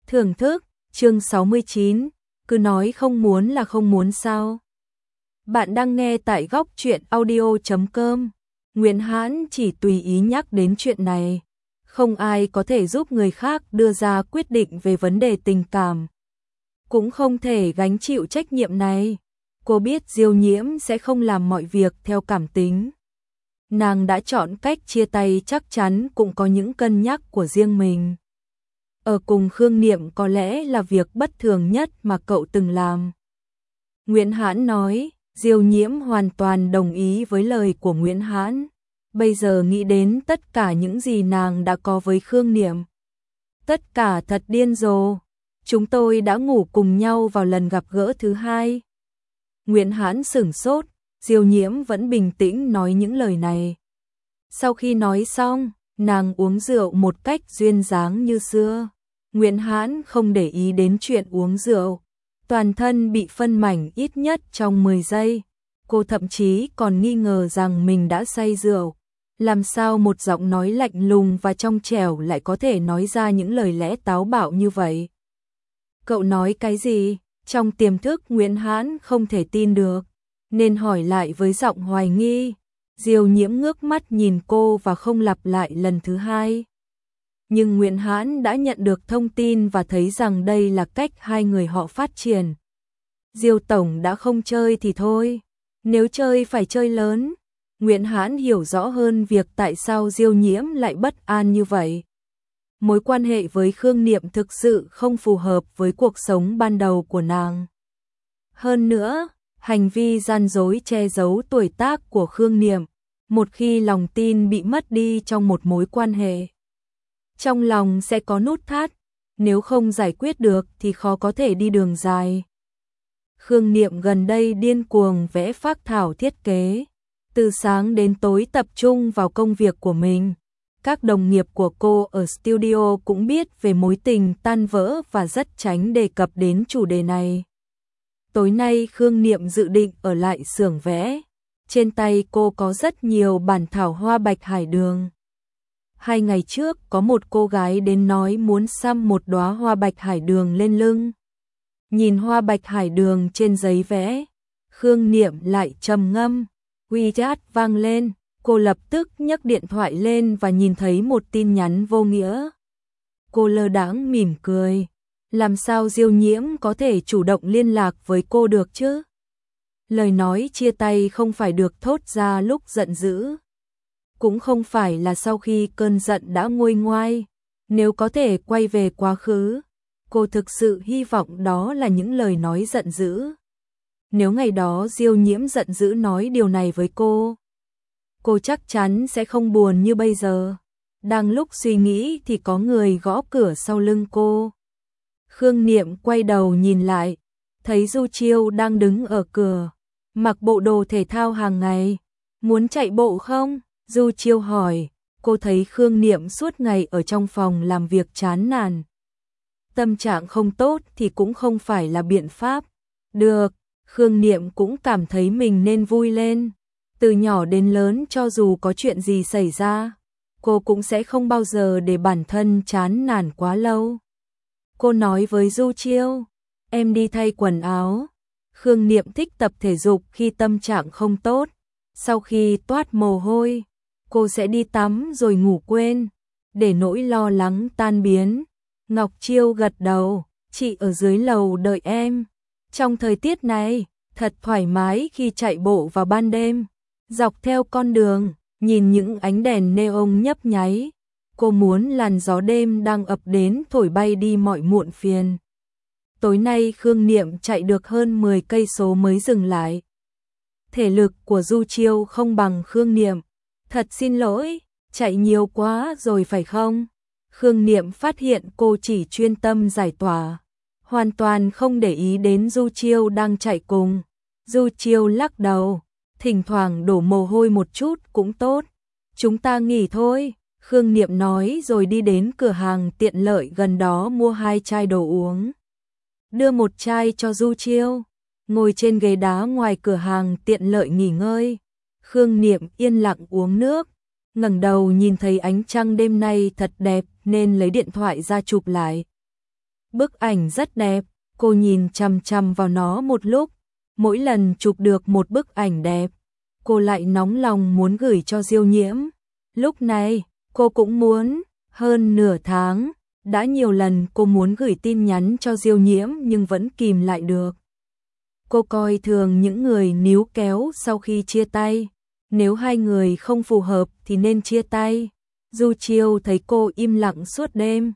Thưởng thức, chương 69, cứ nói không muốn là không muốn sao. Bạn đang nghe tại góc truyện audio.com. Nguyễn Hãn chỉ tùy ý nhắc đến chuyện này. Không ai có thể giúp người khác đưa ra quyết định về vấn đề tình cảm. Cũng không thể gánh chịu trách nhiệm này. Cô biết Diêu Nhiễm sẽ không làm mọi việc theo cảm tính. Nàng đã chọn cách chia tay, chắc chắn cũng có những cân nhắc của riêng mình. Ở cùng Khương Niệm có lẽ là việc bất thường nhất mà cậu từng làm. Nguyễn Hãn nói, Diêu Nhiễm hoàn toàn đồng ý với lời của Nguyễn Hãn. Bây giờ nghĩ đến tất cả những gì nàng đã có với Khương Niệm. Tất cả thật điên rồ. Chúng tôi đã ngủ cùng nhau vào lần gặp gỡ thứ hai. Nguyễn Hãn sửng sốt, Diêu Nhiễm vẫn bình tĩnh nói những lời này. Sau khi nói xong, nàng uống rượu một cách duyên dáng như xưa. Nguyễn Hãn không để ý đến chuyện uống rượu. Toàn thân bị phân mảnh ít nhất trong 10 giây. Cô thậm chí còn nghi ngờ rằng mình đã say rượu. Làm sao một giọng nói lạnh lùng và trong trẻo lại có thể nói ra những lời lẽ táo bạo như vậy? Cậu nói cái gì? Trong tiềm thức Nguyễn Hãn không thể tin được, nên hỏi lại với giọng hoài nghi. Diêu Nhiễm ngước mắt nhìn cô và không lặp lại lần thứ hai. Nhưng Nguyễn Hãn đã nhận được thông tin và thấy rằng đây là cách hai người họ phát triển. Diêu tổng đã không chơi thì thôi, nếu chơi phải chơi lớn. Nguyễn Hãn hiểu rõ hơn việc tại sao Diêu Nhiễm lại bất an như vậy. Mối quan hệ với Khương Niệm thực sự không phù hợp với cuộc sống ban đầu của nàng. Hơn nữa, hành vi gian dối che giấu tuổi tác của Khương Niệm, một khi lòng tin bị mất đi trong một mối quan hệ, trong lòng sẽ có nút thắt, nếu không giải quyết được thì khó có thể đi đường dài. Khương Niệm gần đây điên cuồng vẽ phác thảo thiết kế, từ sáng đến tối tập trung vào công việc của mình. Các đồng nghiệp của cô ở studio cũng biết về mối tình tan vỡ và rất tránh đề cập đến chủ đề này. Tối nay Khương Niệm dự định ở lại xưởng vẽ. Trên tay cô có rất nhiều bản thảo hoa bạch hải đường. 2 ngày trước có một cô gái đến nói muốn xăm một đóa hoa bạch hải đường lên lưng. Nhìn hoa bạch hải đường trên giấy vẽ, Khương Niệm lại trầm ngâm. WeChat vang lên, cô lập tức nhấc điện thoại lên và nhìn thấy một tin nhắn vô nghĩa. Cô lơ đãng mỉm cười. Làm sao Diêu Nhiễm có thể chủ động liên lạc với cô được chứ? Lời nói chia tay không phải được thốt ra lúc giận dữ. Cũng không phải là sau khi cơn giận đã nguôi ngoai. Nếu có thể quay về quá khứ, cô thực sự hy vọng đó là những lời nói giận dữ. Nếu ngày đó Diêu Nhiễm giận dữ nói điều này với cô chắc chắn sẽ không buồn như bây giờ. Đang lúc suy nghĩ thì có người gõ cửa sau lưng cô. Khương Niệm quay đầu nhìn lại, thấy Du Chiêu đang đứng ở cửa, mặc bộ đồ thể thao hàng ngày. Muốn chạy bộ không? Du Chiêu hỏi. Cô thấy Khương Niệm suốt ngày ở trong phòng làm việc chán nản. Tâm trạng không tốt thì cũng không phải là biện pháp. Được, Khương Niệm cũng cảm thấy mình nên vui lên. Từ nhỏ đến lớn cho dù có chuyện gì xảy ra, cô cũng sẽ không bao giờ để bản thân chán nản quá lâu. Cô nói với Du Chiêu, em đi thay quần áo. Khương Niệm thích tập thể dục khi tâm trạng không tốt. Sau khi toát mồ hôi, cô sẽ đi tắm rồi ngủ quên, để nỗi lo lắng tan biến. Ngọc Chiêu gật đầu, chị ở dưới lầu đợi em. Trong thời tiết này, thật thoải mái khi chạy bộ vào ban đêm. Dọc theo con đường, nhìn những ánh đèn neon nhấp nháy, cô muốn làn gió đêm đang ập đến thổi bay đi mọi muộn phiền. Tối nay Khương Niệm chạy được hơn 10 cây số mới dừng lại. Thể lực của Du Chiêu không bằng Khương Niệm. Thật xin lỗi, chạy nhiều quá rồi phải không? Khương Niệm phát hiện cô chỉ chuyên tâm giải tỏa, hoàn toàn không để ý đến Du Chiêu đang chạy cùng. Du Chiêu lắc đầu, thỉnh thoảng đổ mồ hôi một chút cũng tốt. Chúng ta nghỉ thôi, Khương Niệm nói rồi đi đến cửa hàng tiện lợi gần đó mua 2 chai đồ uống. Đưa một chai cho Du Chiêu, ngồi trên ghế đá ngoài cửa hàng tiện lợi nghỉ ngơi. Khương Niệm yên lặng uống nước, ngẩng đầu nhìn thấy ánh trăng đêm nay thật đẹp nên lấy điện thoại ra chụp lại. Bức ảnh rất đẹp, cô nhìn chằm chằm vào nó một lúc, mỗi lần chụp được một bức ảnh đẹp, cô lại nóng lòng muốn gửi cho Diêu Nhiễm. Lúc này, cô cũng muốn, hơn nửa tháng, đã nhiều lần cô muốn gửi tin nhắn cho Diêu Nhiễm nhưng vẫn kìm lại được. Cô coi thường những người níu kéo sau khi chia tay, nếu hai người không phù hợp thì nên chia tay. Du Chiêu thấy cô im lặng suốt đêm.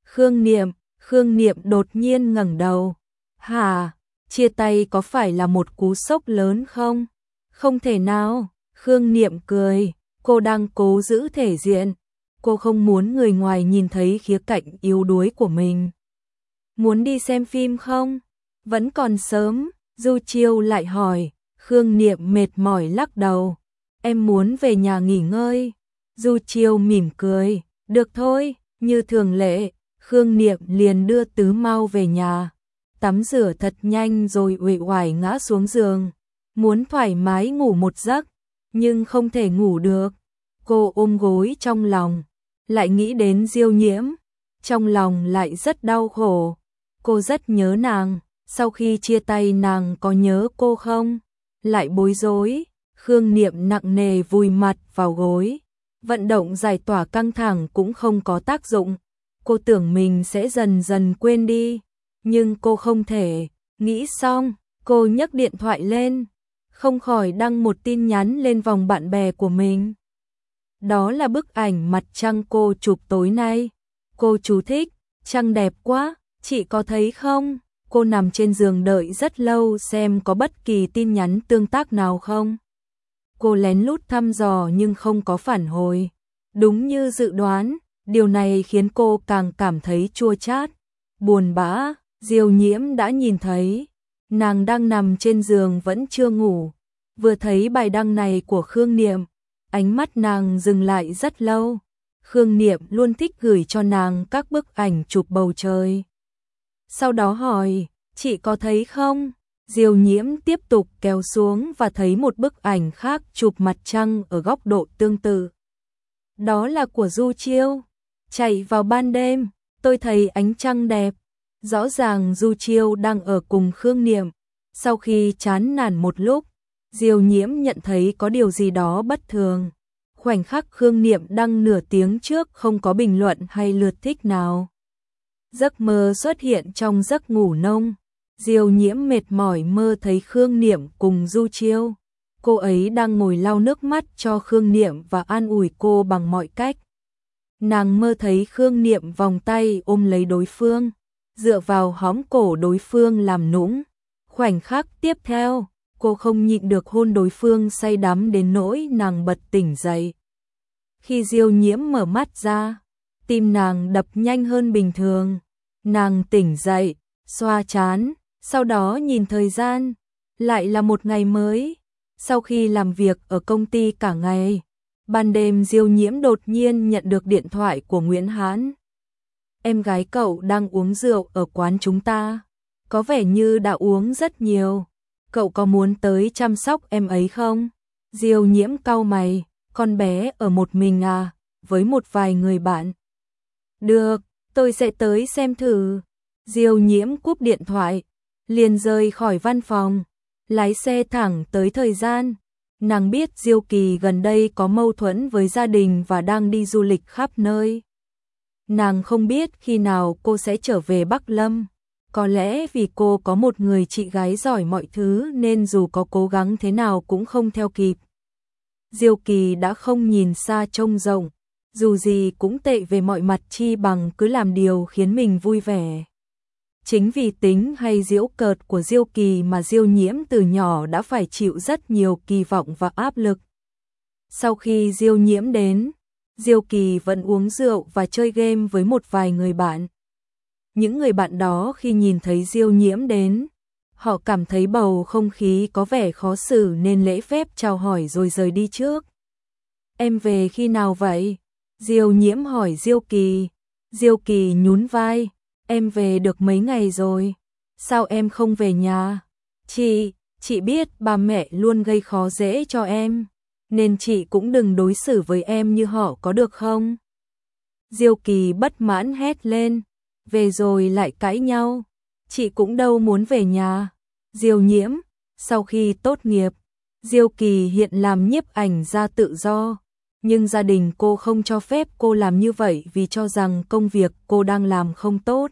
Khương Niệm đột nhiên ngẩng đầu. Hả, chia tay có phải là một cú sốc lớn không? Không thể nào, Khương Niệm cười, cô đang cố giữ thể diện. Cô không muốn người ngoài nhìn thấy khía cạnh yếu đuối của mình. Muốn đi xem phim không? Vẫn còn sớm, Du Chiêu lại hỏi. Khương Niệm mệt mỏi lắc đầu. Em muốn về nhà nghỉ ngơi. Du Chiêu mỉm cười. Được thôi, như thường lệ, Khương Niệm liền đưa Tứ Mau về nhà. Tắm rửa thật nhanh rồi uể oải ngã xuống giường. Muốn thoải mái ngủ một giấc, nhưng không thể ngủ được. Cô ôm gối trong lòng, lại nghĩ đến Diêu Nhiễm. Trong lòng lại rất đau khổ. Cô rất nhớ nàng. Sau khi chia tay nàng có nhớ cô không? Lại bối rối. Khương Niệm nặng nề vùi mặt vào gối. Vận động giải tỏa căng thẳng cũng không có tác dụng. Cô tưởng mình sẽ dần dần quên đi. Nhưng cô không thể. Nghĩ xong, cô nhấc điện thoại lên. Không khỏi đăng một tin nhắn lên vòng bạn bè của mình. Đó là bức ảnh mặt trăng cô chụp tối nay. Cô chú thích, trăng đẹp quá, chị có thấy không? Cô nằm trên giường đợi rất lâu xem có bất kỳ tin nhắn tương tác nào không. Cô lén lút thăm dò nhưng không có phản hồi. Đúng như dự đoán, điều này khiến cô càng cảm thấy chua chát, buồn bã. Diêu Nhiễm đã nhìn thấy, nàng đang nằm trên giường vẫn chưa ngủ. Vừa thấy bài đăng này của Khương Niệm, ánh mắt nàng dừng lại rất lâu. Khương Niệm luôn thích gửi cho nàng các bức ảnh chụp bầu trời. Sau đó hỏi, chị có thấy không? Diêu Nhiễm tiếp tục kéo xuống và thấy một bức ảnh khác chụp mặt trăng ở góc độ tương tự. Đó là của Du Chiêu. Chạy vào ban đêm, tôi thấy ánh trăng đẹp. Rõ ràng Du Chiêu đang ở cùng Khương Niệm. Sau khi chán nản một lúc, Diêu Nhiễm nhận thấy có điều gì đó bất thường. Khoảnh khắc Khương Niệm đăng nửa tiếng trước không có bình luận hay lượt thích nào. Giấc mơ xuất hiện trong giấc ngủ nông. Diêu Nhiễm mệt mỏi mơ thấy Khương Niệm cùng Du Chiêu. Cô ấy đang ngồi lau nước mắt cho Khương Niệm và an ủi cô bằng mọi cách. Nàng mơ thấy Khương Niệm vòng tay ôm lấy đối phương, dựa vào hõm cổ đối phương làm nũng. Khoảnh khắc tiếp theo, cô không nhịn được hôn đối phương say đắm đến nỗi nàng bật tỉnh dậy. Khi Diêu Nhiễm mở mắt ra, tim nàng đập nhanh hơn bình thường. Nàng tỉnh dậy, xoa trán, sau đó nhìn thời gian, lại là một ngày mới. Sau khi làm việc ở công ty cả ngày, ban đêm Diêu Nhiễm đột nhiên nhận được điện thoại của Nguyễn Hãn. Em gái cậu đang uống rượu ở quán chúng ta, có vẻ như đã uống rất nhiều. Cậu có muốn tới chăm sóc em ấy không? Diêu Nhiễm cau mày, con bé ở một mình à, với một vài người bạn. Được, tôi sẽ tới xem thử. Diêu Nhiễm cúp điện thoại, liền rời khỏi văn phòng, lái xe thẳng tới thời gian. Nàng biết Diêu Kỳ gần đây có mâu thuẫn với gia đình và đang đi du lịch khắp nơi. Nàng không biết khi nào cô sẽ trở về Bắc Lâm. Có lẽ vì cô có một người chị gái giỏi mọi thứ nên dù có cố gắng thế nào cũng không theo kịp. Diêu Kỳ đã không nhìn xa trông rộng, dù gì cũng tệ về mọi mặt chi bằng cứ làm điều khiến mình vui vẻ. Chính vì tính hay giễu cợt của Diêu Kỳ mà Diêu Nhiễm từ nhỏ đã phải chịu rất nhiều kỳ vọng và áp lực. Sau khi Diêu Nhiễm đến, Diêu Kỳ vẫn uống rượu và chơi game với một vài người bạn. Những người bạn đó khi nhìn thấy Diêu Nhiễm đến, họ cảm thấy bầu không khí có vẻ khó xử nên lễ phép chào hỏi rồi rời đi trước. Em về khi nào vậy? Diêu Nhiễm hỏi Diêu Kỳ. Diêu Kỳ nhún vai. Em về được mấy ngày rồi. Sao em không về nhà? Chị biết ba mẹ luôn gây khó dễ cho em, nên chị cũng đừng đối xử với em như họ có được không? Diêu Kỳ bất mãn hét lên. về rồi lại cãi nhau. Chị cũng đâu muốn về nhà. Diêu Nhiễm, sau khi tốt nghiệp, Diêu Kỳ hiện làm nhiếp ảnh gia tự do, nhưng gia đình cô không cho phép cô làm như vậy vì cho rằng công việc cô đang làm không tốt.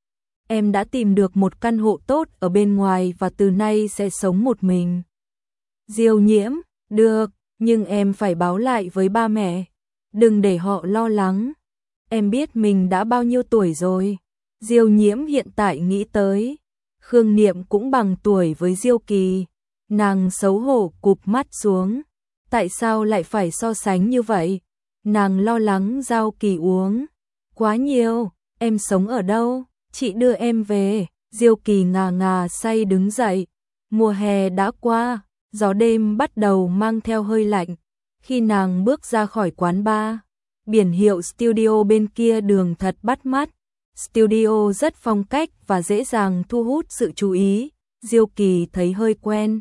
Em đã tìm được một căn hộ tốt ở bên ngoài và từ nay sẽ sống một mình. Diêu Nhiễm, được, nhưng em phải báo lại với ba mẹ, đừng để họ lo lắng. Em biết mình đã bao nhiêu tuổi rồi. Diêu Nhiễm hiện tại nghĩ tới, Khương Niệm cũng bằng tuổi với Diêu Kỳ, nàng xấu hổ cụp mắt xuống. Tại sao lại phải so sánh như vậy? Nàng lo lắng Giao Kỳ uống quá nhiều. Em sống ở đâu? Chị đưa em về. Diêu Kỳ ngà ngà say đứng dậy. Mùa hè đã qua, gió đêm bắt đầu mang theo hơi lạnh. Khi nàng bước ra khỏi quán bar, biển hiệu studio bên kia đường thật bắt mắt. Studio rất phong cách và dễ dàng thu hút sự chú ý. Diêu Kỳ thấy hơi quen.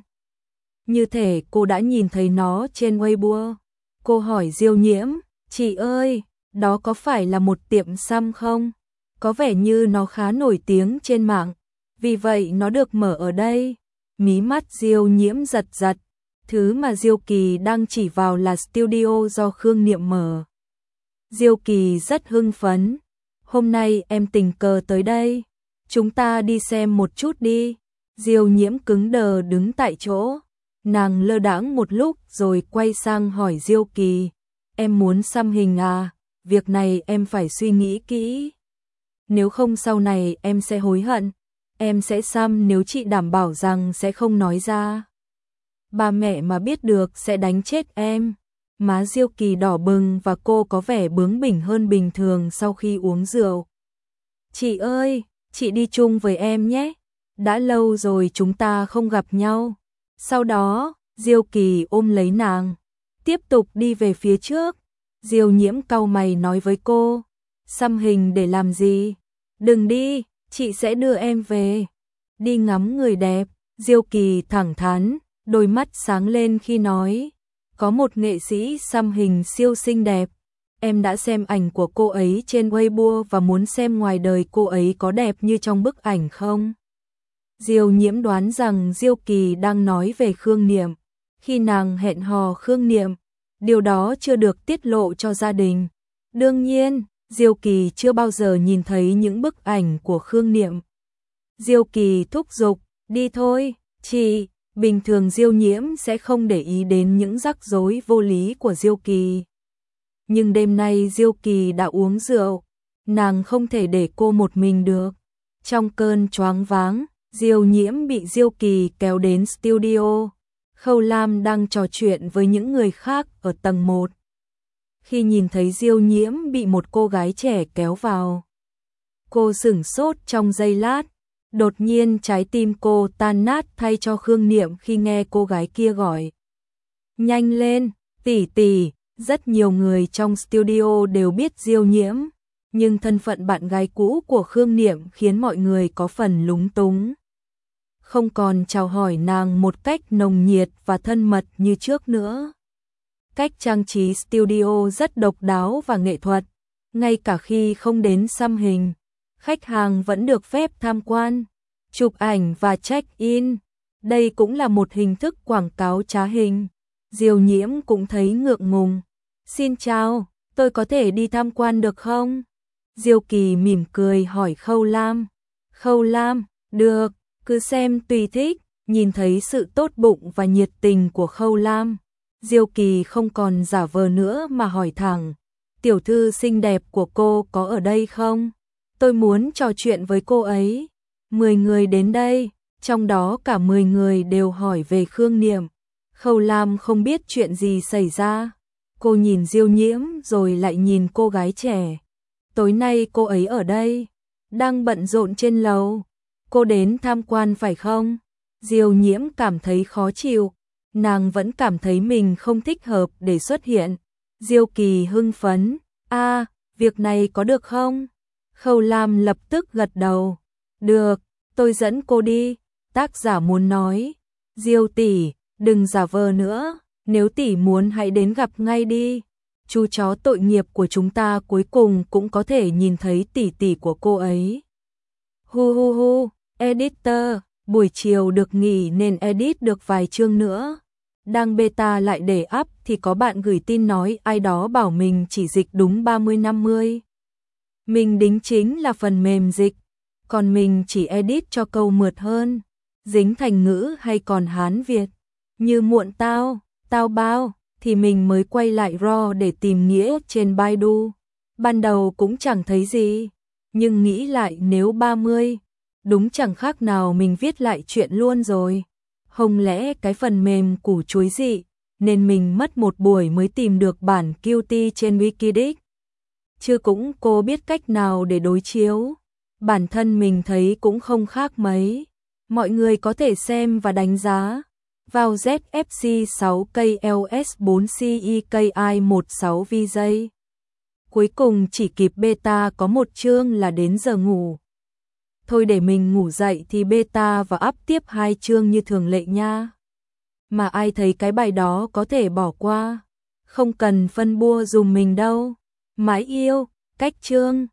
Như thể cô đã nhìn thấy nó trên Weibo. Cô hỏi Diêu Nhiễm, chị ơi, đó có phải là một tiệm xăm không? Có vẻ như nó khá nổi tiếng trên mạng, vì vậy nó được mở ở đây. Mí mắt Diêu Nhiễm giật giật, thứ mà Diêu Kỳ đang chỉ vào là studio do Khương Niệm mở. Diêu Kỳ rất hưng phấn. Hôm nay em tình cờ tới đây, chúng ta đi xem một chút đi. Diêu Nhiễm cứng đờ đứng tại chỗ. Nàng lơ đãng một lúc rồi quay sang hỏi Diêu Kỳ, em muốn xăm hình à? Việc này em phải suy nghĩ kỹ. Nếu không sau này em sẽ hối hận. Em sẽ xăm nếu chị đảm bảo rằng sẽ không nói ra. Ba mẹ mà biết được sẽ đánh chết em. Má Diêu Kỳ đỏ bừng và cô có vẻ bướng bỉnh hơn bình thường sau khi uống rượu. Chị ơi, chị đi chung với em nhé. Đã lâu rồi chúng ta không gặp nhau. Sau đó, Diêu Kỳ ôm lấy nàng, tiếp tục đi về phía trước. Diêu Nhiễm cau mày nói với cô, xăm hình để làm gì? Đừng đi, chị sẽ đưa em về. Đi ngắm người đẹp. Diêu Kỳ thẳng thắn, đôi mắt sáng lên khi nói, có một nghệ sĩ xăm hình siêu xinh đẹp. Em đã xem ảnh của cô ấy trên Weibo và muốn xem ngoài đời cô ấy có đẹp như trong bức ảnh không? Diêu Nhiễm đoán rằng Diêu Kỳ đang nói về Khương Niệm. Khi nàng hẹn hò Khương Niệm, điều đó chưa được tiết lộ cho gia đình. Đương nhiên, Diêu Kỳ chưa bao giờ nhìn thấy những bức ảnh của Khương Niệm. Diêu Kỳ thúc giục, đi thôi, chị. Bình thường Diêu Nhiễm sẽ không để ý đến những rắc rối vô lý của Diêu Kỳ. Nhưng đêm nay Diêu Kỳ đã uống rượu, nàng không thể để cô một mình được. Trong cơn choáng váng, Diêu Nhiễm bị Diêu Kỳ kéo đến studio. Khâu Lam đang trò chuyện với những người khác ở tầng 1. Khi nhìn thấy Diêu Nhiễm bị một cô gái trẻ kéo vào, cô sửng sốt trong giây lát. Đột nhiên trái tim cô tan nát thay cho Khương Niệm khi nghe cô gái kia gọi. Nhanh lên, tỷ tỷ. Rất nhiều người trong studio đều biết Diêu Nhiễm, nhưng thân phận bạn gái cũ của Khương Niệm khiến mọi người có phần lúng túng. Không còn chào hỏi nàng một cách nồng nhiệt và thân mật như trước nữa. Cách trang trí studio rất độc đáo và nghệ thuật, ngay cả khi không đến xăm hình, khách hàng vẫn được phép tham quan, chụp ảnh và check-in. Đây cũng là một hình thức quảng cáo trá hình. Diêu Nhiễm cũng thấy ngượng ngùng. Xin chào, tôi có thể đi tham quan được không? Diêu Kỳ mỉm cười hỏi Khâu Lam. Khâu Lam, được, cứ xem tùy thích. Nhìn thấy sự tốt bụng và nhiệt tình của Khâu Lam, Diêu Kỳ không còn giả vờ nữa mà hỏi thẳng. Tiểu thư xinh đẹp của cô có ở đây không? Tôi muốn trò chuyện với cô ấy. 10 người đến đây, trong đó cả 10 người đều hỏi về Khương Niệm. Khâu Lam không biết chuyện gì xảy ra. Cô nhìn Diêu Nhiễm rồi lại nhìn cô gái trẻ. Tối nay cô ấy ở đây, đang bận rộn trên lầu. Cô đến tham quan phải không? Diêu Nhiễm cảm thấy khó chịu. Nàng vẫn cảm thấy mình không thích hợp để xuất hiện. Diêu Kỳ hưng phấn. Việc này có được không? Khâu Lam lập tức gật đầu. Được, tôi dẫn cô đi. Tác giả muốn nói. Diêu tỷ, đừng giả vờ nữa. Nếu tỷ muốn hãy đến gặp ngay đi. chú chó tội nghiệp của chúng ta cuối cùng cũng có thể nhìn thấy tỷ tỷ của cô ấy. Hu hu hu, editor, buổi chiều được nghỉ nên edit được vài chương nữa. Đang beta lại để up thì có bạn gửi tin nói ai đó bảo mình chỉ dịch đúng 30-50. Mình đính chính là phần mềm dịch, còn mình chỉ edit cho câu mượt hơn, dính thành ngữ hay còn Hán Việt. Như muộn tao, tao bao, thì mình mới quay lại raw để tìm nghĩa trên Baidu. Ban đầu cũng chẳng thấy gì, nhưng nghĩ lại nếu 30, đúng chẳng khác nào mình viết lại chuyện luôn rồi. Không lẽ cái phần mềm củ chuối dị, nên mình mất một buổi mới tìm được bản Qt trên Wikidic. Chứ cũng cô biết cách nào để đối chiếu. Bản thân mình thấy cũng không khác mấy. Mọi người có thể xem và đánh giá. Vào ZFC 6KLS 4CEKI 16 VJ. Cuối cùng chỉ kịp beta có một chương là đến giờ ngủ. Thôi để mình ngủ dậy thì beta và up tiếp 2 chương như thường lệ nha. Mà ai thấy cái bài đó có thể bỏ qua. Không cần phân bua dùm mình đâu. Mãi yêu, cách chương.